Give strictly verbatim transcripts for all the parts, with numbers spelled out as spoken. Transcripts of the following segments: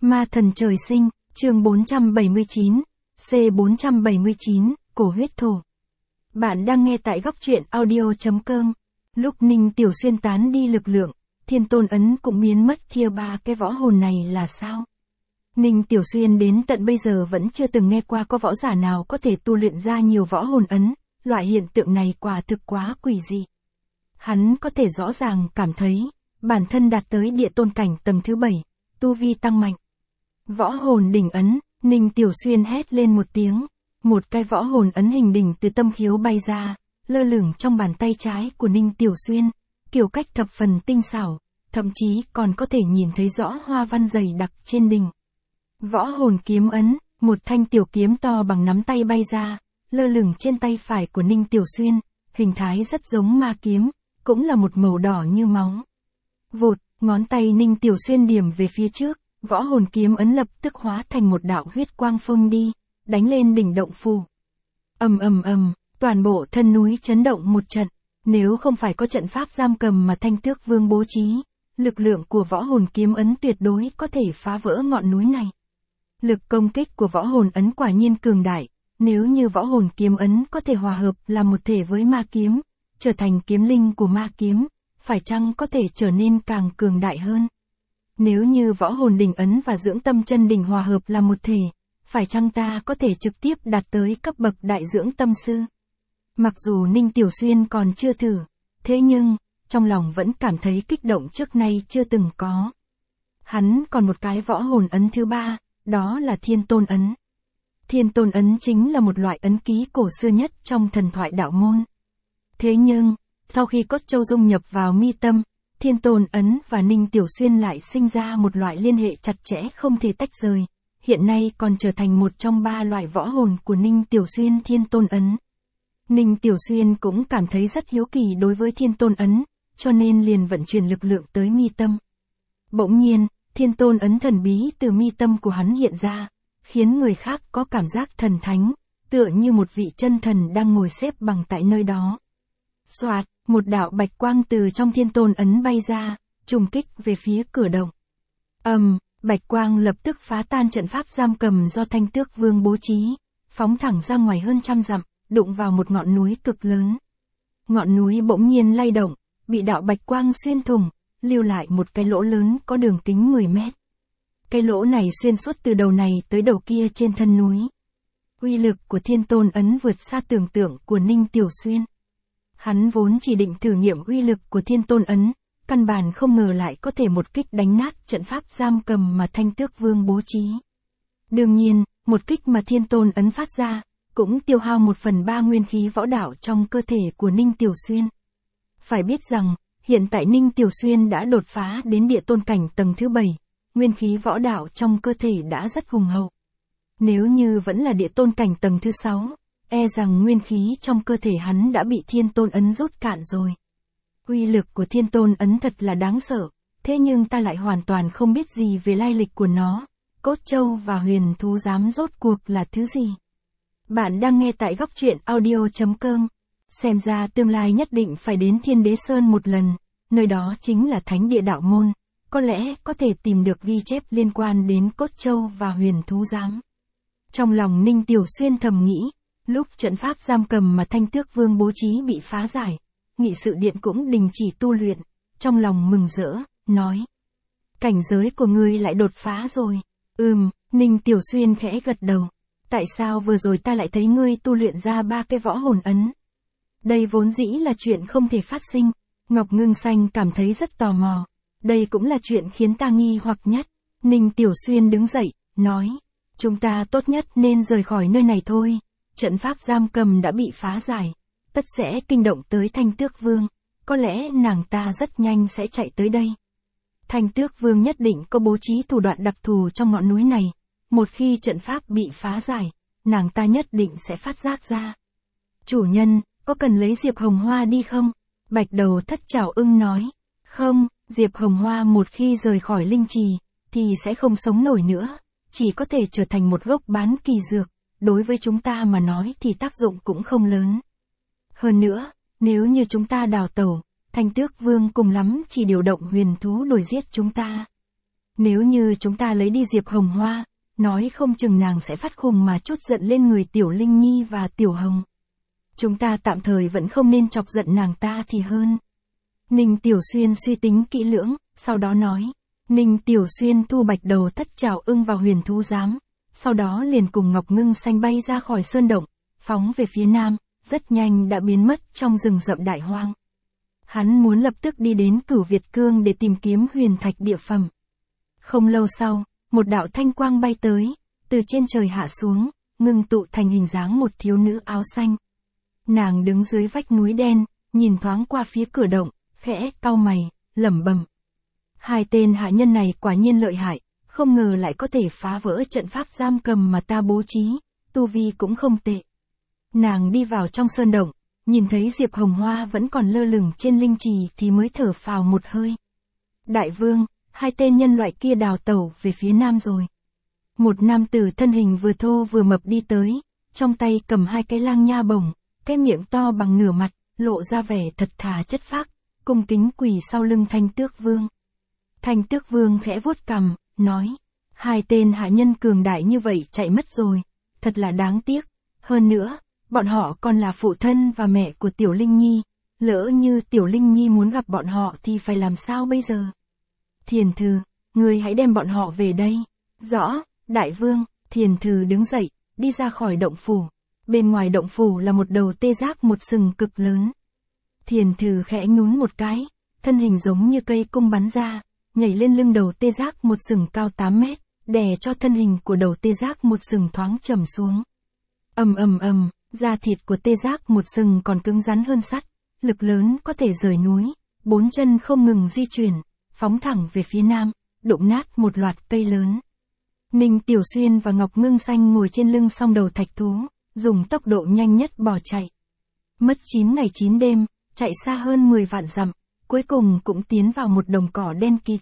Ma thần trời sinh, chương bốn trăm bảy mươi chín, C bốn trăm bảy mươi chín, cổ huyết thổ. Bạn đang nghe tại góc truyện audio.com. Lúc Ninh Tiểu Xuyên tán đi lực lượng, thiên tôn ấn cũng biến mất kia ba cái võ hồn này là sao? Ninh Tiểu Xuyên đến tận bây giờ vẫn chưa từng nghe qua có võ giả nào có thể tu luyện ra nhiều võ hồn ấn, loại hiện tượng này quả thực quá quỷ dị. Hắn có thể rõ ràng cảm thấy, bản thân đạt tới địa tôn cảnh tầng thứ bảy, tu vi tăng mạnh. Võ hồn đỉnh ấn, Ninh Tiểu Xuyên hét lên một tiếng, một cái võ hồn ấn hình đỉnh từ tâm khiếu bay ra, lơ lửng trong bàn tay trái của Ninh Tiểu Xuyên, kiểu cách thập phần tinh xảo, thậm chí còn có thể nhìn thấy rõ hoa văn dày đặc trên đỉnh. Võ hồn kiếm ấn, một thanh tiểu kiếm to bằng nắm tay bay ra, lơ lửng trên tay phải của Ninh Tiểu Xuyên, hình thái rất giống ma kiếm, cũng là một màu đỏ như máu. Vụt, ngón tay Ninh Tiểu Xuyên điểm về phía trước, võ hồn kiếm ấn lập tức hóa thành một đạo huyết quang phông đi, đánh lên đỉnh động phủ. Ầm ầm ầm, toàn bộ thân núi chấn động một trận, nếu không phải có trận pháp giam cầm mà Thanh Tước Vương bố trí, lực lượng của võ hồn kiếm ấn tuyệt đối có thể phá vỡ ngọn núi này. Lực công kích của võ hồn ấn quả nhiên cường đại, nếu như võ hồn kiếm ấn có thể hòa hợp làm một thể với ma kiếm, trở thành kiếm linh của ma kiếm, phải chăng có thể trở nên càng cường đại hơn? Nếu như võ hồn đỉnh ấn và dưỡng tâm chân đỉnh hòa hợp là một thể, phải chăng ta có thể trực tiếp đạt tới cấp bậc đại dưỡng tâm sư? Mặc dù Ninh Tiểu Xuyên còn chưa thử, thế nhưng, trong lòng vẫn cảm thấy kích động trước nay chưa từng có. Hắn còn một cái võ hồn ấn thứ ba, đó là Thiên Tôn ấn. Thiên Tôn ấn chính là một loại ấn ký cổ xưa nhất trong thần thoại đạo môn. Thế nhưng, sau khi cốt châu dung nhập vào mi tâm, Thiên Tôn ấn và Ninh Tiểu Xuyên lại sinh ra một loại liên hệ chặt chẽ không thể tách rời, hiện nay còn trở thành một trong ba loại võ hồn của Ninh Tiểu Xuyên Thiên Tôn ấn. Ninh Tiểu Xuyên cũng cảm thấy rất hiếu kỳ đối với Thiên Tôn ấn, cho nên liền vận chuyển lực lượng tới mi tâm. Bỗng nhiên, Thiên Tôn ấn thần bí từ mi tâm của hắn hiện ra, khiến người khác có cảm giác thần thánh, tựa như một vị chân thần đang ngồi xếp bằng tại nơi đó. Soạt, một đạo bạch quang từ trong Thiên Tôn ấn bay ra, trùng kích về phía cửa động. Ầm, um, bạch quang lập tức phá tan trận pháp giam cầm do Thanh Tước Vương bố trí, phóng thẳng ra ngoài hơn trăm dặm, đụng vào một ngọn núi cực lớn. Ngọn núi bỗng nhiên lay động, bị đạo bạch quang xuyên thủng, lưu lại một cái lỗ lớn có đường kính mười mét. Cái lỗ này xuyên suốt từ đầu này tới đầu kia trên thân núi. Uy lực của Thiên Tôn ấn vượt xa tưởng tượng của Ninh Tiểu Xuyên. Hắn vốn chỉ định thử nghiệm uy lực của Thiên Tôn ấn, căn bản không ngờ lại có thể một kích đánh nát trận pháp giam cầm mà Thanh Tước Vương bố trí. Đương nhiên, một kích mà Thiên Tôn ấn phát ra, cũng tiêu hao một phần ba nguyên khí võ đạo trong cơ thể của Ninh Tiểu Xuyên. Phải biết rằng, hiện tại Ninh Tiểu Xuyên đã đột phá đến địa tôn cảnh tầng thứ bảy, nguyên khí võ đạo trong cơ thể đã rất hùng hậu. Nếu như vẫn là địa tôn cảnh tầng thứ sáu, e rằng nguyên khí trong cơ thể hắn đã bị Thiên Tôn ấn rút cạn rồi. Uy lực của Thiên Tôn ấn thật là đáng sợ, thế nhưng ta lại hoàn toàn không biết gì về lai lịch của nó, cốt châu và huyền thú giám rốt cuộc là thứ gì. Bạn đang nghe tại góc truyện audio.com. Xem ra tương lai nhất định phải đến Thiên Đế Sơn một lần, nơi đó chính là thánh địa đạo môn, có lẽ có thể tìm được ghi chép liên quan đến cốt châu và huyền thú giám. Trong lòng Ninh Tiểu Xuyên thầm nghĩ, lúc trận pháp giam cầm mà Thanh Tước Vương bố trí bị phá giải, nghị sự điện cũng đình chỉ tu luyện, trong lòng mừng rỡ, nói. Cảnh giới của ngươi lại đột phá rồi. Ừm, Ninh Tiểu Xuyên khẽ gật đầu. Tại sao vừa rồi ta lại thấy ngươi tu luyện ra ba cái võ hồn ấn? Đây vốn dĩ là chuyện không thể phát sinh. Ngọc Ngưng Xanh cảm thấy rất tò mò. Đây cũng là chuyện khiến ta nghi hoặc nhất. Ninh Tiểu Xuyên đứng dậy, nói. Chúng ta tốt nhất nên rời khỏi nơi này thôi. Trận pháp giam cầm đã bị phá giải. Tất sẽ kinh động tới Thanh Tước Vương. Có lẽ nàng ta rất nhanh sẽ chạy tới đây. Thanh Tước Vương nhất định có bố trí thủ đoạn đặc thù trong ngọn núi này. Một khi trận pháp bị phá giải, nàng ta nhất định sẽ phát giác ra. Chủ nhân, có cần lấy Diệp Hồng Hoa đi không? Bạch Đầu Thất Trảo Ưng nói. Không, Diệp Hồng Hoa một khi rời khỏi linh trì, thì sẽ không sống nổi nữa, chỉ có thể trở thành một gốc bán kỳ dược, đối với chúng ta mà nói thì tác dụng cũng không lớn. Hơn nữa, nếu như chúng ta đào tẩu, Thanh Tước Vương cùng lắm chỉ điều động huyền thú đuổi giết chúng ta. Nếu như chúng ta lấy đi Diệp Hồng Hoa, nói không chừng nàng sẽ phát khùng mà trút giận lên người Tiểu Linh Nhi và Tiểu Hồng. Chúng ta tạm thời vẫn không nên chọc giận nàng ta thì hơn. Ninh Tiểu Xuyên suy tính kỹ lưỡng, sau đó nói. Ninh Tiểu Xuyên thu Bạch Đầu Thất Trảo Ưng vào Huyền Thú Giám, sau đó liền cùng Ngọc Ngưng Xanh bay ra khỏi sơn động, phóng về phía nam, rất nhanh đã biến mất trong rừng rậm đại hoang. Hắn muốn lập tức đi đến Cửu Việt Cương để tìm kiếm huyền thạch địa phẩm. Không lâu sau, một đạo thanh quang bay tới, từ trên trời hạ xuống, ngưng tụ thành hình dáng một thiếu nữ áo xanh. Nàng đứng dưới vách núi đen, nhìn thoáng qua phía cửa động, khẽ cau mày, lẩm bẩm. Hai tên hạ nhân này quả nhiên lợi hại, không ngờ lại có thể phá vỡ trận pháp giam cầm mà ta bố trí, tu vi cũng không tệ. Nàng đi vào trong sơn động, nhìn thấy Diệp Hồng Hoa vẫn còn lơ lửng trên linh trì thì mới thở phào một hơi. Đại vương, hai tên nhân loại kia đào tẩu về phía nam rồi. Một nam tử thân hình vừa thô vừa mập đi tới, trong tay cầm hai cái lang nha bổng, cái miệng to bằng nửa mặt, lộ ra vẻ thật thà chất phác, cung kính quỳ sau lưng Thanh Tước Vương. Thanh Tước Vương khẽ vuốt cằm, nói, hai tên hạ nhân cường đại như vậy chạy mất rồi, thật là đáng tiếc. Hơn nữa, bọn họ còn là phụ thân và mẹ của Tiểu Linh Nhi, lỡ như Tiểu Linh Nhi muốn gặp bọn họ thì phải làm sao bây giờ? Thiền Thư, ngươi hãy đem bọn họ về đây. Rõ, đại vương. Thiền Thư đứng dậy, đi ra khỏi động phủ. Bên ngoài động phủ là một đầu tê giác một sừng cực lớn. Thiền Thư khẽ nhún một cái, thân hình giống như cây cung bắn ra, nhảy lên lưng đầu tê giác một sừng cao tám mét, đè cho thân hình của đầu tê giác một sừng thoáng trầm xuống. Ầm ầm ầm, da thịt của tê giác một sừng còn cứng rắn hơn sắt, lực lớn có thể rời núi, bốn chân không ngừng di chuyển, phóng thẳng về phía nam, đụng nát một loạt cây lớn. Ninh Tiểu Xuyên và Ngọc Ngưng Xanh ngồi trên lưng song đầu thạch thú, dùng tốc độ nhanh nhất bỏ chạy. Mất chín ngày chín đêm, chạy xa hơn mười vạn dặm, cuối cùng cũng tiến vào một đồng cỏ đen kịt.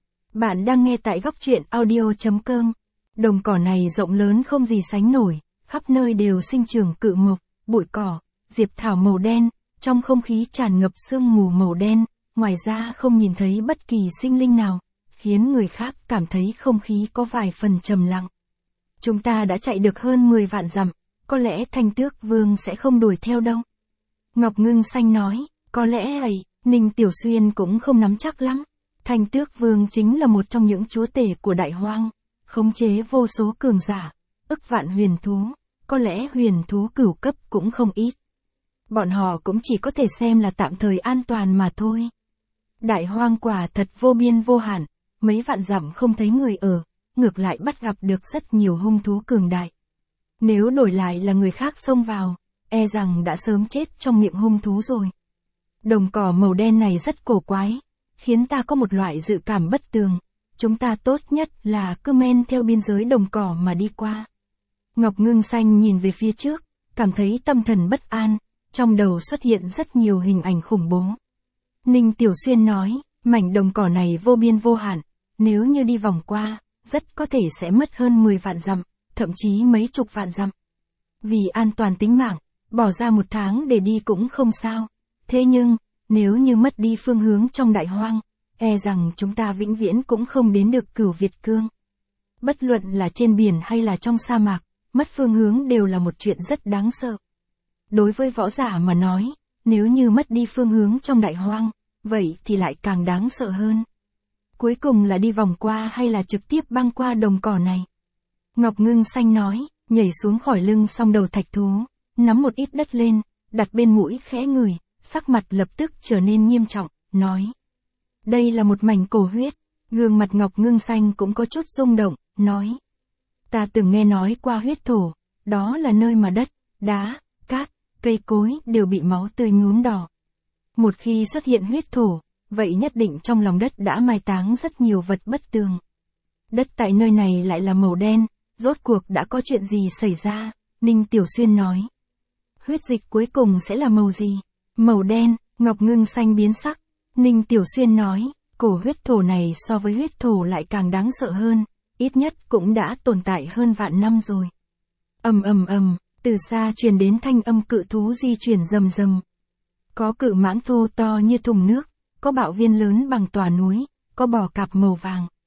Bạn đang nghe tại góc truyện audio chấm com. Đồng cỏ này rộng lớn không gì sánh nổi, khắp nơi đều sinh trưởng cự mộc, bụi cỏ, diệp thảo màu đen, trong không khí tràn ngập sương mù màu đen, ngoài ra không nhìn thấy bất kỳ sinh linh nào, khiến người khác cảm thấy không khí có vài phần trầm lặng. Chúng ta đã chạy được hơn mười vạn dặm, có lẽ Thanh Tước Vương sẽ không đuổi theo đâu. Ngọc Ngưng Xanh nói, có lẽ ấy, Ninh Tiểu Xuyên cũng không nắm chắc lắm. Thanh Tước Vương chính là một trong những chúa tể của Đại Hoang, khống chế vô số cường giả, ức vạn huyền thú, có lẽ huyền thú cửu cấp cũng không ít. Bọn họ cũng chỉ có thể xem là tạm thời an toàn mà thôi. Đại Hoang quả thật vô biên vô hạn, mấy vạn dặm không thấy người ở, ngược lại bắt gặp được rất nhiều hung thú cường đại. Nếu đổi lại là người khác xông vào, e rằng đã sớm chết trong miệng hung thú rồi. Đồng cỏ màu đen này rất cổ quái, khiến ta có một loại dự cảm bất tường, chúng ta tốt nhất là cứ men theo biên giới đồng cỏ mà đi qua. Ngọc Ngưng Xanh nhìn về phía trước, cảm thấy tâm thần bất an, trong đầu xuất hiện rất nhiều hình ảnh khủng bố. Ninh Tiểu Xuyên nói, mảnh đồng cỏ này vô biên vô hạn, nếu như đi vòng qua, rất có thể sẽ mất hơn mười vạn dặm, thậm chí mấy chục vạn dặm. Vì an toàn tính mạng, bỏ ra một tháng để đi cũng không sao. Thế nhưng, nếu như mất đi phương hướng trong Đại Hoang, e rằng chúng ta vĩnh viễn cũng không đến được Cửu Việt Cương. Bất luận là trên biển hay là trong sa mạc, mất phương hướng đều là một chuyện rất đáng sợ. Đối với võ giả mà nói, nếu như mất đi phương hướng trong Đại Hoang, vậy thì lại càng đáng sợ hơn. Cuối cùng là đi vòng qua hay là trực tiếp băng qua đồng cỏ này? Ngọc Ngưng Xanh nói, nhảy xuống khỏi lưng song đầu thạch thú, nắm một ít đất lên, đặt bên mũi khẽ ngửi, sắc mặt lập tức trở nên nghiêm trọng, nói. Đây là một mảnh cổ huyết, gương mặt Ngọc Ngưng Xanh cũng có chút rung động, nói. Ta từng nghe nói qua huyết thổ, đó là nơi mà đất, đá, cát, cây cối đều bị máu tươi nhuốm đỏ. Một khi xuất hiện huyết thổ, vậy nhất định trong lòng đất đã mai táng rất nhiều vật bất tường. Đất tại nơi này lại là màu đen, rốt cuộc đã có chuyện gì xảy ra, Ninh Tiểu Xuyên nói. Huyết dịch cuối cùng sẽ là màu gì? Màu đen, Ngọc Ngưng Xanh biến sắc. Ninh Tiểu Xuyên nói, cổ huyết thổ này so với huyết thổ lại càng đáng sợ hơn, ít nhất cũng đã tồn tại hơn vạn năm rồi. Ầm ầm ầm, từ xa truyền đến thanh âm cự thú di chuyển rầm rầm. Có cự mãng thô to như thùng nước, có bạo viên lớn bằng tòa núi, có bò cạp màu vàng.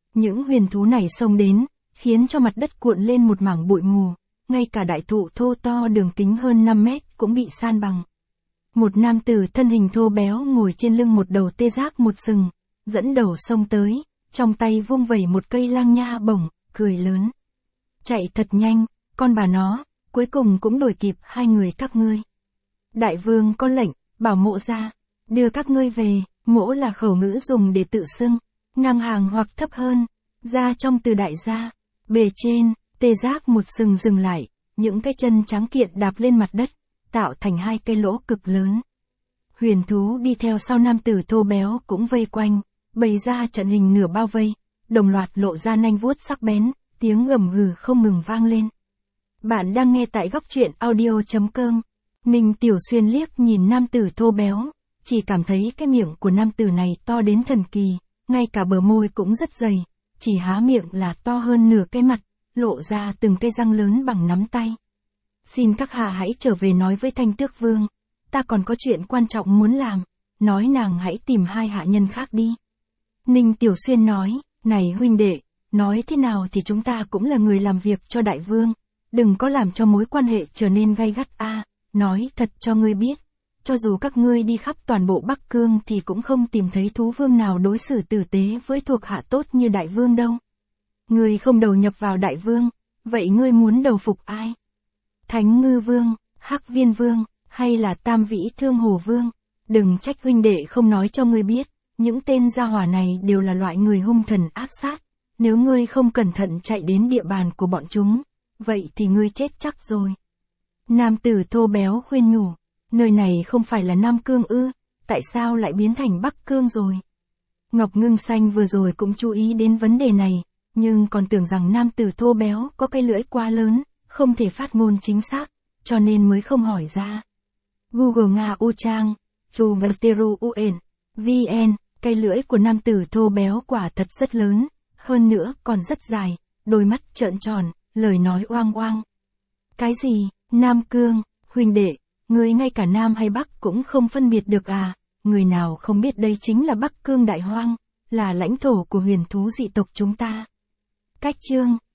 Những huyền thú này xông đến, khiến cho mặt đất cuộn lên một mảng bụi mù, ngay cả đại thụ thô to đường kính hơn năm mét cũng bị san bằng. Một nam tử thân hình thô béo ngồi trên lưng một đầu tê giác một sừng, dẫn đầu xông tới, trong tay vung vẩy một cây lang nha bổng, cười lớn. Chạy thật nhanh, con bà nó, cuối cùng cũng đuổi kịp hai người các ngươi. Đại vương có lệnh, bảo mộ ra, đưa các ngươi về, mỗ là khẩu ngữ dùng để tự xưng, ngang hàng hoặc thấp hơn, ra trong từ đại gia, bề trên, tê giác một sừng dừng lại, những cái chân trắng kiện đạp lên mặt đất, tạo thành hai cây lỗ cực lớn. Huyền thú đi theo sau nam tử thô béo cũng vây quanh, bày ra trận hình nửa bao vây, đồng loạt lộ ra nanh vuốt sắc bén, tiếng gầm gừ không ngừng vang lên. Bạn đang nghe tại góc truyện audio.com. Ninh Tiểu Xuyên liếc nhìn nam tử thô béo, chỉ cảm thấy cái miệng của nam tử này to đến thần kỳ, ngay cả bờ môi cũng rất dày, chỉ há miệng là to hơn nửa cái mặt, lộ ra từng cây răng lớn bằng nắm tay. Xin các hạ hãy trở về nói với Thanh Tước Vương, ta còn có chuyện quan trọng muốn làm, nói nàng hãy tìm hai hạ nhân khác đi. Ninh Tiểu Xuyên nói, này huynh đệ, nói thế nào thì chúng ta cũng là người làm việc cho đại vương, đừng có làm cho mối quan hệ trở nên gay gắt a. Nói thật cho ngươi biết, cho dù các ngươi đi khắp toàn bộ Bắc Cương thì cũng không tìm thấy thú vương nào đối xử tử tế với thuộc hạ tốt như đại vương đâu. Ngươi không đầu nhập vào đại vương, vậy ngươi muốn đầu phục ai? Thánh Ngư Vương, Hắc Viên Vương, hay là Tam Vĩ Thương Hồ Vương? Đừng trách huynh đệ không nói cho ngươi biết, những tên gia hỏa này đều là loại người hung thần ác sát, nếu ngươi không cẩn thận chạy đến địa bàn của bọn chúng, vậy thì ngươi chết chắc rồi. Nam tử thô béo khuyên nhủ, nơi này không phải là Nam Cương ư, tại sao lại biến thành Bắc Cương rồi? Ngọc Ngưng Xanh vừa rồi cũng chú ý đến vấn đề này, nhưng còn tưởng rằng nam tử thô béo có cái lưỡi quá lớn, không thể phát ngôn chính xác, cho nên mới không hỏi ra. Google Nga U Trang, Chu Valteru u en, vn, cái lưỡi của nam tử thô béo quả thật rất lớn, hơn nữa còn rất dài, đôi mắt trợn tròn, lời nói oang oang. Cái gì, Nam Cương, huynh đệ, người ngay cả Nam hay Bắc cũng không phân biệt được à, người nào không biết đây chính là Bắc Cương Đại Hoang, là lãnh thổ của huyền thú dị tộc chúng ta. Cách chương